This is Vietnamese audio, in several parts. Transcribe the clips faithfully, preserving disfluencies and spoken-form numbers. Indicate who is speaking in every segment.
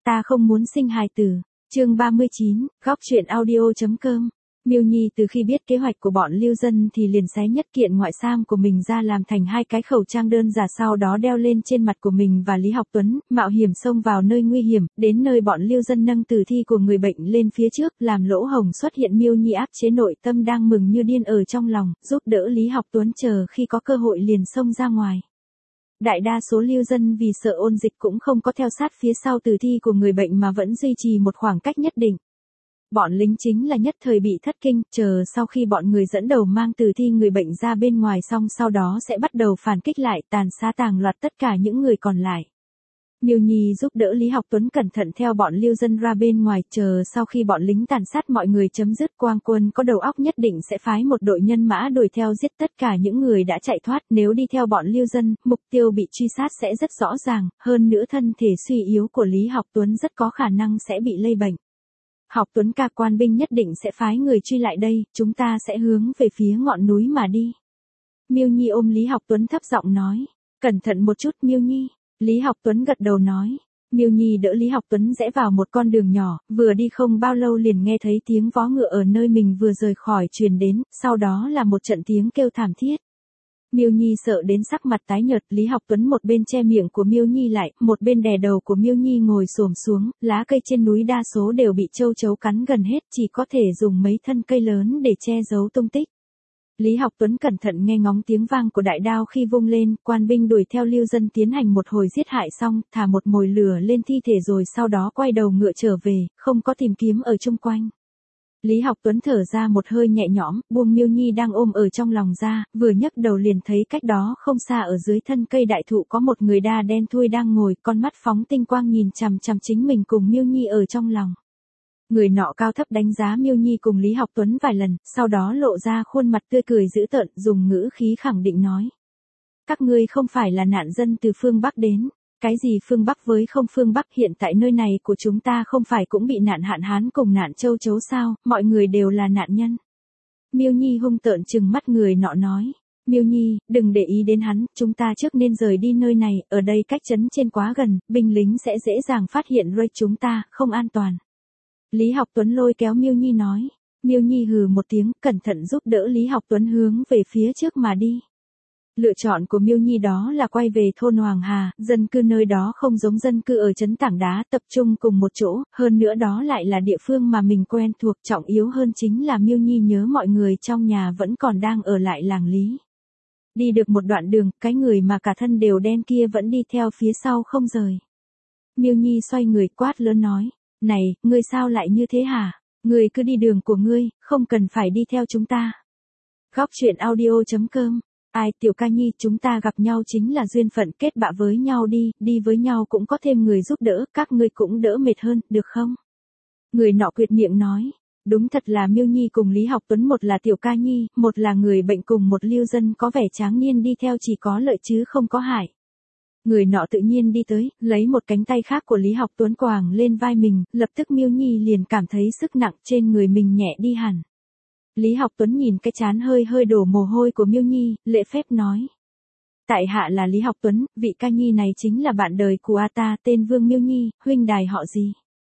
Speaker 1: Ta không muốn sinh hài tử. Chương ba mươi chín, góc truyện audio.com. Miêu Nhi từ khi biết kế hoạch của bọn Lưu Dân thì liền xé nhất kiện ngoại sam của mình ra làm thành hai cái khẩu trang đơn giả, sau đó đeo lên trên mặt của mình và Lý Học Tuấn, mạo hiểm xông vào nơi nguy hiểm, đến nơi bọn Lưu Dân nâng tử thi của người bệnh lên phía trước, làm lỗ hổng xuất hiện. Miêu Nhi áp chế nội tâm đang mừng như điên ở trong lòng, giúp đỡ Lý Học Tuấn, chờ khi có cơ hội liền xông ra ngoài. Đại đa số Lưu Dân vì sợ ôn dịch cũng không có theo sát phía sau tử thi của người bệnh mà vẫn duy trì một khoảng cách nhất định. Bọn lính chính là nhất thời bị thất kinh, chờ sau khi bọn người dẫn đầu mang tử thi người bệnh ra bên ngoài xong sau đó sẽ bắt đầu phản kích lại, tàn sát tàng loạt tất cả những người còn lại. Miêu Nhi giúp đỡ Lý Học Tuấn cẩn thận theo bọn Lưu Dân ra bên ngoài, chờ sau khi bọn lính tàn sát mọi người chấm dứt, Quang Quân có đầu óc nhất định sẽ phái một đội nhân mã đuổi theo giết tất cả những người đã chạy thoát. Nếu đi theo bọn Lưu Dân, mục tiêu bị truy sát sẽ rất rõ ràng, hơn nữa thân thể suy yếu của Lý Học Tuấn rất có khả năng sẽ bị lây bệnh. Học Tuấn ca, quan binh nhất định sẽ phái người truy lại đây, chúng ta sẽ hướng về phía ngọn núi mà đi. Miêu Nhi ôm Lý Học Tuấn thấp giọng nói. Cẩn thận một chút Miêu Nhi. Lý Học Tuấn gật đầu nói. Miêu Nhi đỡ Lý Học Tuấn rẽ vào một con đường nhỏ, vừa đi không bao lâu liền nghe thấy tiếng vó ngựa ở nơi mình vừa rời khỏi truyền đến, sau đó là một trận tiếng kêu thảm thiết. Miêu Nhi sợ đến sắc mặt tái nhợt, Lý Học Tuấn một bên che miệng của Miêu Nhi lại, một bên đè đầu của Miêu Nhi ngồi xổm xuống, lá cây trên núi đa số đều bị châu chấu cắn gần hết, chỉ có thể dùng mấy thân cây lớn để che giấu tung tích. Lý Học Tuấn cẩn thận nghe ngóng tiếng vang của đại đao khi vung lên, quan binh đuổi theo Lưu Dân tiến hành một hồi giết hại xong, thả một mồi lửa lên thi thể rồi sau đó quay đầu ngựa trở về, không có tìm kiếm ở chung quanh. Lý Học Tuấn thở ra một hơi nhẹ nhõm, buông Miêu Nhi đang ôm ở trong lòng ra, vừa nhấc đầu liền thấy cách đó không xa ở dưới thân cây đại thụ có một người da đen thui đang ngồi, con mắt phóng tinh quang nhìn chằm chằm chính mình cùng Miêu Nhi ở trong lòng. Người nọ cao thấp đánh giá Miêu Nhi cùng Lý Học Tuấn vài lần, sau đó lộ ra khuôn mặt tươi cười dữ tợn, dùng ngữ khí khẳng định nói. Các ngươi không phải là nạn dân từ phương Bắc đến. Cái gì phương Bắc với không phương Bắc, hiện tại nơi này của chúng ta không phải cũng bị nạn hạn hán cùng nạn châu chấu sao, mọi người đều là nạn nhân. Miêu Nhi hung tợn trừng mắt người nọ nói. Miêu Nhi, đừng để ý đến hắn, chúng ta trước nên rời đi nơi này, ở đây cách trấn trên quá gần, binh lính sẽ dễ dàng phát hiện rồi chúng ta, không an toàn. Lý Học Tuấn lôi kéo Miêu Nhi nói. Miêu Nhi hừ một tiếng, cẩn thận giúp đỡ Lý Học Tuấn hướng về phía trước mà đi. Lựa chọn của Miêu Nhi đó là quay về thôn Hoàng Hà, dân cư nơi đó không giống dân cư ở trấn Tảng Đá, tập trung cùng một chỗ, hơn nữa đó lại là địa phương mà mình quen thuộc, trọng yếu hơn chính là Miêu Nhi nhớ mọi người trong nhà vẫn còn đang ở lại làng Lý. Đi được một đoạn đường, cái người mà cả thân đều đen kia vẫn đi theo phía sau không rời. Miêu Nhi xoay người quát lớn nói, này, ngươi sao lại như thế hả? Ngươi cứ đi đường của ngươi, không cần phải đi theo chúng ta. Góc truyện audio.com. Ai, Tiểu Ca Nhi, chúng ta gặp nhau chính là duyên phận, kết bạ với nhau đi, đi với nhau cũng có thêm người giúp đỡ, các ngươi cũng đỡ mệt hơn, được không? Người nọ quyệt miệng nói, đúng thật là Miêu Nhi cùng Lý Học Tuấn, một là Tiểu Ca Nhi, một là người bệnh cùng một Lưu Dân có vẻ tráng niên đi theo chỉ có lợi chứ không có hại. Người nọ tự nhiên đi tới, lấy một cánh tay khác của Lý Học Tuấn quàng lên vai mình, lập tức Miêu Nhi liền cảm thấy sức nặng trên người mình nhẹ đi hẳn. Lý Học Tuấn nhìn cái trán hơi hơi đổ mồ hôi của Miêu Nhi, lễ phép nói. Tại hạ là Lý Học Tuấn, vị ca nhi này chính là bạn đời của a ta, tên Vương Miêu Nhi, huynh đài họ gì?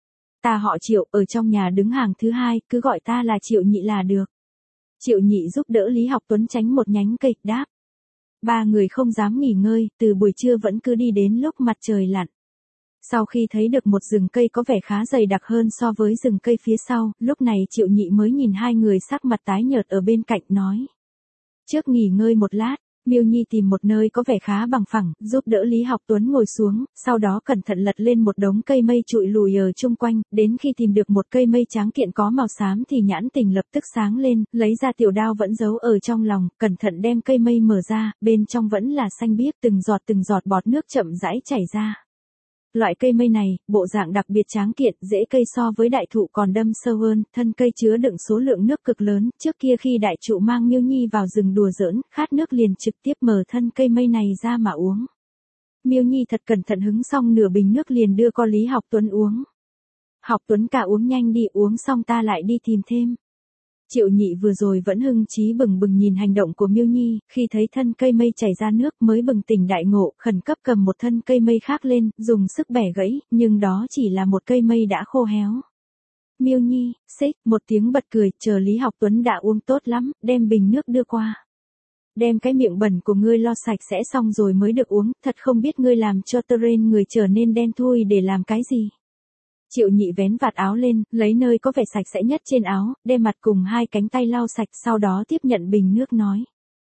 Speaker 1: Ta họ Triệu, ở trong nhà đứng hàng thứ hai, cứ gọi ta là Triệu Nhị là được. Triệu Nhị giúp đỡ Lý Học Tuấn tránh một nhánh cây, đáp. Ba người không dám nghỉ ngơi, từ buổi trưa vẫn cứ đi đến lúc mặt trời lặn. Sau khi thấy được một rừng cây có vẻ khá dày đặc hơn so với rừng cây phía sau, lúc này Triệu Nhị mới nhìn hai người sắc mặt tái nhợt ở bên cạnh nói. Trước nghỉ ngơi một lát, Miêu Nhi tìm một nơi có vẻ khá bằng phẳng, giúp đỡ Lý Học Tuấn ngồi xuống, sau đó cẩn thận lật lên một đống cây mây trụi lùi ở chung quanh, đến khi tìm được một cây mây tráng kiện có màu xám thì nhãn tình lập tức sáng lên, lấy ra tiểu đao vẫn giấu ở trong lòng, cẩn thận đem cây mây mở ra, bên trong vẫn là xanh biếc, từng giọt từng giọt bọt nước chậm rãi chảy ra. Loại cây mây này, bộ dạng đặc biệt tráng kiện, rễ cây so với đại thụ còn đâm sâu hơn, thân cây chứa đựng số lượng nước cực lớn, trước kia khi đại trụ mang Miêu Nhi vào rừng đùa giỡn, khát nước liền trực tiếp mở thân cây mây này ra mà uống. Miêu Nhi thật cẩn thận hứng xong nửa bình nước liền đưa con Lý Học Tuấn uống. Học Tuấn cả uống nhanh đi, uống xong ta lại đi tìm thêm. Triệu Nhị vừa rồi vẫn hưng trí bừng bừng nhìn hành động của Miêu Nhi, khi thấy thân cây mây chảy ra nước mới bừng tỉnh đại ngộ, khẩn cấp cầm một thân cây mây khác lên, dùng sức bẻ gãy, nhưng đó chỉ là một cây mây đã khô héo. Miêu Nhi, xích, một tiếng bật cười, chờ Lý Học Tuấn đã uống tốt lắm, đem bình nước đưa qua. Đem cái miệng bẩn của ngươi lo sạch sẽ xong rồi mới được uống, thật không biết ngươi làm cho terrain người trở nên đen thui để làm cái gì. Triệu Nhị vén vạt áo lên, lấy nơi có vẻ sạch sẽ nhất trên áo, đem mặt cùng hai cánh tay lau sạch, sau đó tiếp nhận bình nước nói.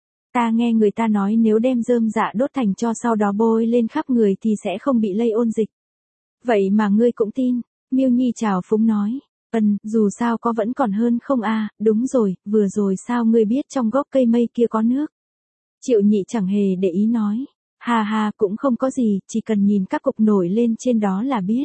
Speaker 1: Ta nghe người ta nói nếu đem rơm dạ đốt thành tro sau đó bôi lên khắp người thì sẽ không bị lây ôn dịch. Vậy mà ngươi cũng tin, Miêu Nhi chào phúng nói. Ừm, dù sao có vẫn còn hơn không a, đúng rồi, vừa rồi sao ngươi biết trong gốc cây mây kia có nước. Triệu Nhị chẳng hề để ý nói. Ha ha, cũng không có gì, chỉ cần nhìn các cục nổi lên trên đó là biết.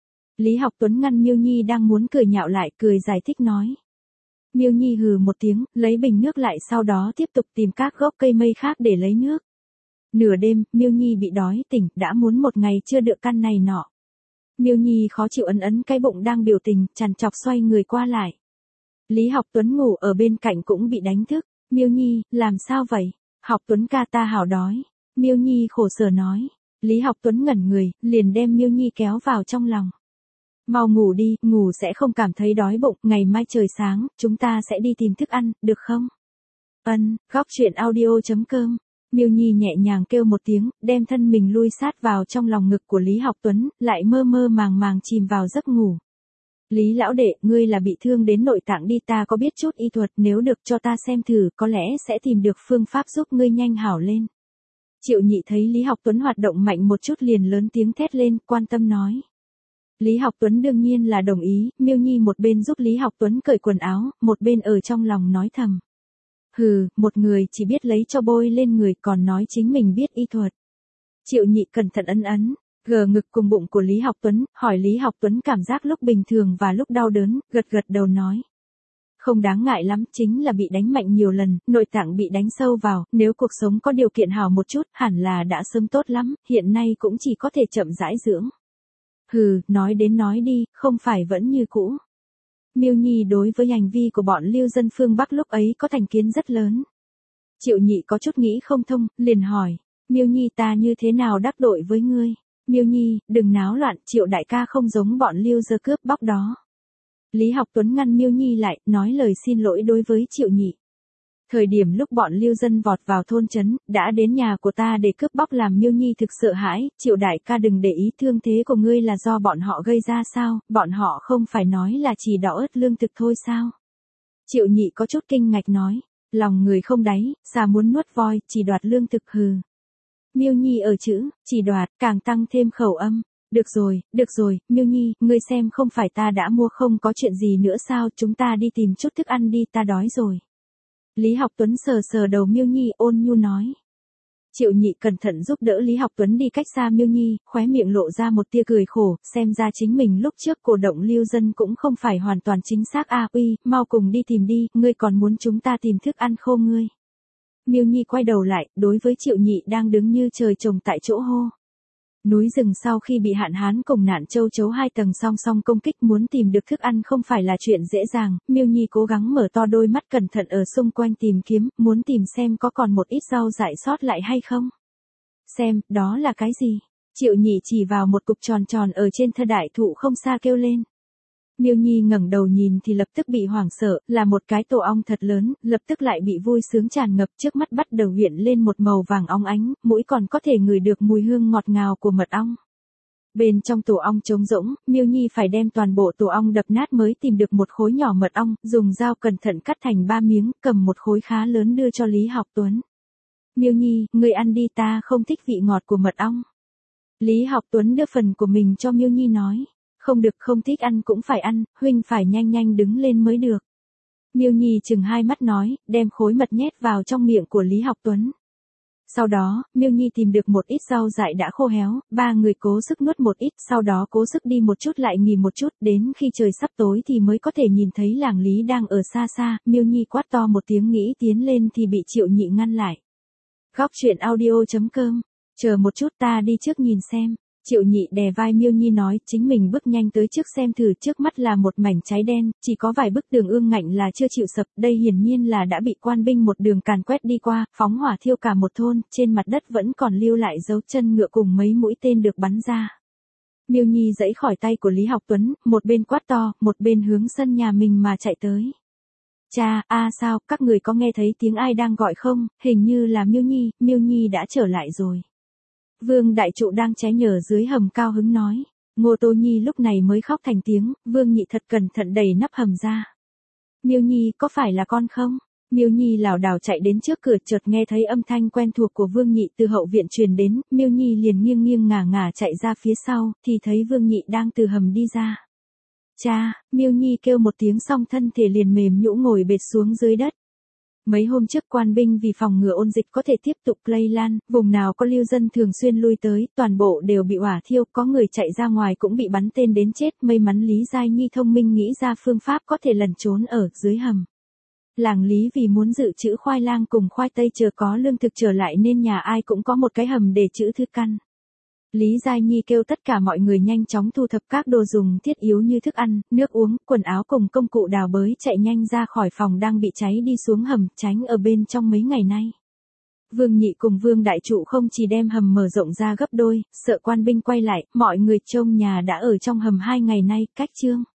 Speaker 1: Lý Học Tuấn ngăn Miêu Nhi đang muốn cười nhạo lại, cười giải thích nói. Miêu Nhi hừ một tiếng, lấy bình nước lại, sau đó tiếp tục tìm các gốc cây mây khác để lấy nước. Nửa đêm, Miêu Nhi bị đói tỉnh, đã muốn một ngày chưa được căn này nọ. Miêu Nhi khó chịu ấn ấn cái bụng đang biểu tình, trằn trọc xoay người qua lại. Lý Học Tuấn ngủ ở bên cạnh cũng bị đánh thức. Miêu Nhi, làm sao vậy? Học Tuấn ca, ta hảo đói. Miêu Nhi khổ sở nói. Lý Học Tuấn ngẩn người, liền đem Miêu Nhi kéo vào trong lòng. Mau ngủ đi, ngủ sẽ không cảm thấy đói bụng, ngày mai trời sáng, chúng ta sẽ đi tìm thức ăn, được không? Ân, góc truyện audio chấm com. Miêu Nhi nhẹ nhàng kêu một tiếng, đem thân mình lui sát vào trong lòng ngực của Lý Học Tuấn, lại mơ mơ màng màng chìm vào giấc ngủ. Lý lão đệ, ngươi là bị thương đến nội tạng đi, ta có biết chút y thuật, nếu được cho ta xem thử, có lẽ sẽ tìm được phương pháp giúp ngươi nhanh hảo lên. Triệu Nhị thấy Lý Học Tuấn hoạt động mạnh một chút liền lớn tiếng thét lên, quan tâm nói. Lý Học Tuấn đương nhiên là đồng ý, Miêu Nhi một bên giúp Lý Học Tuấn cởi quần áo, một bên ở trong lòng nói thầm. Hừ, một người chỉ biết lấy cho bôi lên người còn nói chính mình biết y thuật. Triệu Nhị cẩn thận ấn ấn, gờ ngực cùng bụng của Lý Học Tuấn, hỏi Lý Học Tuấn cảm giác lúc bình thường và lúc đau đớn, gật gật đầu nói. Không đáng ngại lắm, chính là bị đánh mạnh nhiều lần, nội tạng bị đánh sâu vào, nếu cuộc sống có điều kiện hảo một chút, hẳn là đã sớm tốt lắm, hiện nay cũng chỉ có thể chậm rãi dưỡng. Hừ, nói đến nói đi, không phải vẫn như cũ. Miêu Nhi đối với hành vi của bọn lưu dân phương Bắc lúc ấy có thành kiến rất lớn. Triệu Nhị có chút nghĩ không thông, liền hỏi, Miêu Nhi ta như thế nào đắc tội với ngươi? Miêu Nhi, đừng náo loạn, Triệu đại ca không giống bọn lưu giờ cướp bóc đó. Lý Học Tuấn ngăn Miêu Nhi lại, nói lời xin lỗi đối với Triệu Nhị. Thời điểm lúc bọn lưu dân vọt vào thôn trấn, đã đến nhà của ta để cướp bóc làm Miêu Nhi thực sợ hãi, Triệu đại ca đừng để ý, thương thế của ngươi là do bọn họ gây ra sao, bọn họ không phải nói là chỉ đỏ ớt lương thực thôi sao? Triệu Nhị có chút kinh ngạc nói, lòng người không đáy, xa muốn nuốt voi, chỉ đoạt lương thực hừ. Miêu Nhi ở chữ, chỉ đoạt, càng tăng thêm khẩu âm. Được rồi, được rồi, Miêu Nhi, ngươi xem không phải ta đã mua không có chuyện gì nữa sao, chúng ta đi tìm chút thức ăn đi, ta đói rồi. Lý Học Tuấn sờ sờ đầu Miêu Nhi ôn nhu nói. Triệu Nhị cẩn thận giúp đỡ Lý Học Tuấn đi cách xa Miêu Nhi, khóe miệng lộ ra một tia cười khổ, xem ra chính mình lúc trước cổ động lưu dân cũng không phải hoàn toàn chính xác a uy, mau cùng đi tìm đi, ngươi còn muốn chúng ta tìm thức ăn khô ngươi. Miêu Nhi quay đầu lại, đối với Triệu Nhị đang đứng như trời trồng tại chỗ hô. Núi rừng sau khi bị hạn hán cùng nạn châu chấu hai tầng song song công kích muốn tìm được thức ăn không phải là chuyện dễ dàng, Miêu Nhi cố gắng mở to đôi mắt cẩn thận ở xung quanh tìm kiếm, muốn tìm xem có còn một ít rau dại sót lại hay không. Xem, đó là cái gì? Triệu Nhị chỉ vào một cục tròn tròn ở trên thân đại thụ không xa kêu lên. Miêu Nhi ngẩng đầu nhìn thì lập tức bị hoảng sợ, là một cái tổ ong thật lớn, lập tức lại bị vui sướng tràn ngập, trước mắt bắt đầu hiện lên một màu vàng óng ánh, mũi còn có thể ngửi được mùi hương ngọt ngào của mật ong. Bên trong tổ ong trống rỗng, Miêu Nhi phải đem toàn bộ tổ ong đập nát mới tìm được một khối nhỏ mật ong, dùng dao cẩn thận cắt thành ba miếng, cầm một khối khá lớn đưa cho Lý Học Tuấn. Miêu Nhi, ngươi ăn đi, ta không thích vị ngọt của mật ong. Lý Học Tuấn đưa phần của mình cho Miêu Nhi nói. Không được, không thích ăn cũng phải ăn, huynh phải nhanh nhanh đứng lên mới được. Miêu Nhi chừng hai mắt nói, đem khối mật nhét vào trong miệng của Lý Học Tuấn. Sau đó, Miêu Nhi tìm được một ít rau dại đã khô héo, ba người cố sức nuốt một ít, sau đó cố sức đi một chút lại nghỉ một chút, đến khi trời sắp tối thì mới có thể nhìn thấy làng Lý đang ở xa xa, Miêu Nhi quát to một tiếng nghĩ tiến lên thì bị Triệu Nhị ngăn lại. Góc truyện audio chấm com, chờ một chút ta đi trước nhìn xem. Triệu Nhị đè vai Miêu Nhi nói, chính mình bước nhanh tới trước xem thử, trước mắt là một mảnh cháy đen, chỉ có vài bức tường ương ngạnh là chưa chịu sập, đây hiển nhiên là đã bị quan binh một đường càn quét đi qua, phóng hỏa thiêu cả một thôn, trên mặt đất vẫn còn lưu lại dấu chân ngựa cùng mấy mũi tên được bắn ra. Miêu Nhi giãy khỏi tay của Lý Học Tuấn, một bên quát to, một bên hướng sân nhà mình mà chạy tới. Cha, a sao, các người có nghe thấy tiếng ai đang gọi không, hình như là Miêu Nhi, Miêu Nhi đã trở lại rồi. Vương Đại Trụ đang ché nhờ dưới hầm cao hứng nói. Ngô Tô Nhi lúc này mới khóc thành tiếng, Vương Nhị thật cẩn thận đẩy nắp hầm ra. Miêu Nhi có phải là con không? Miêu Nhi lảo đảo chạy đến trước cửa, chợt nghe thấy âm thanh quen thuộc của Vương Nhị từ hậu viện truyền đến, Miêu Nhi liền nghiêng nghiêng ngả ngả chạy ra phía sau, thì thấy Vương Nhị đang từ hầm đi ra. Cha, Miêu Nhi kêu một tiếng xong thân thể liền mềm nhũn ngồi bệt xuống dưới đất. Mấy hôm trước quan binh vì phòng ngừa ôn dịch có thể tiếp tục lây lan, vùng nào có lưu dân thường xuyên lui tới, toàn bộ đều bị hỏa thiêu, có người chạy ra ngoài cũng bị bắn tên đến chết, may mắn Lý Giai Nhi thông minh nghĩ ra phương pháp có thể lẩn trốn ở dưới hầm. Làng Lý vì muốn dự trữ khoai lang cùng khoai tây chờ có lương thực trở lại nên nhà ai cũng có một cái hầm để trữ thức ăn. Lý Giai Nhi kêu tất cả mọi người nhanh chóng thu thập các đồ dùng thiết yếu như thức ăn, nước uống, quần áo cùng công cụ đào bới chạy nhanh ra khỏi phòng đang bị cháy đi xuống hầm, tránh ở bên trong mấy ngày nay. Vương Nhị cùng Vương Đại Trụ không chỉ đem hầm mở rộng ra gấp đôi, sợ quan binh quay lại, mọi người trông nhà đã ở trong hầm hai ngày nay, cách chương.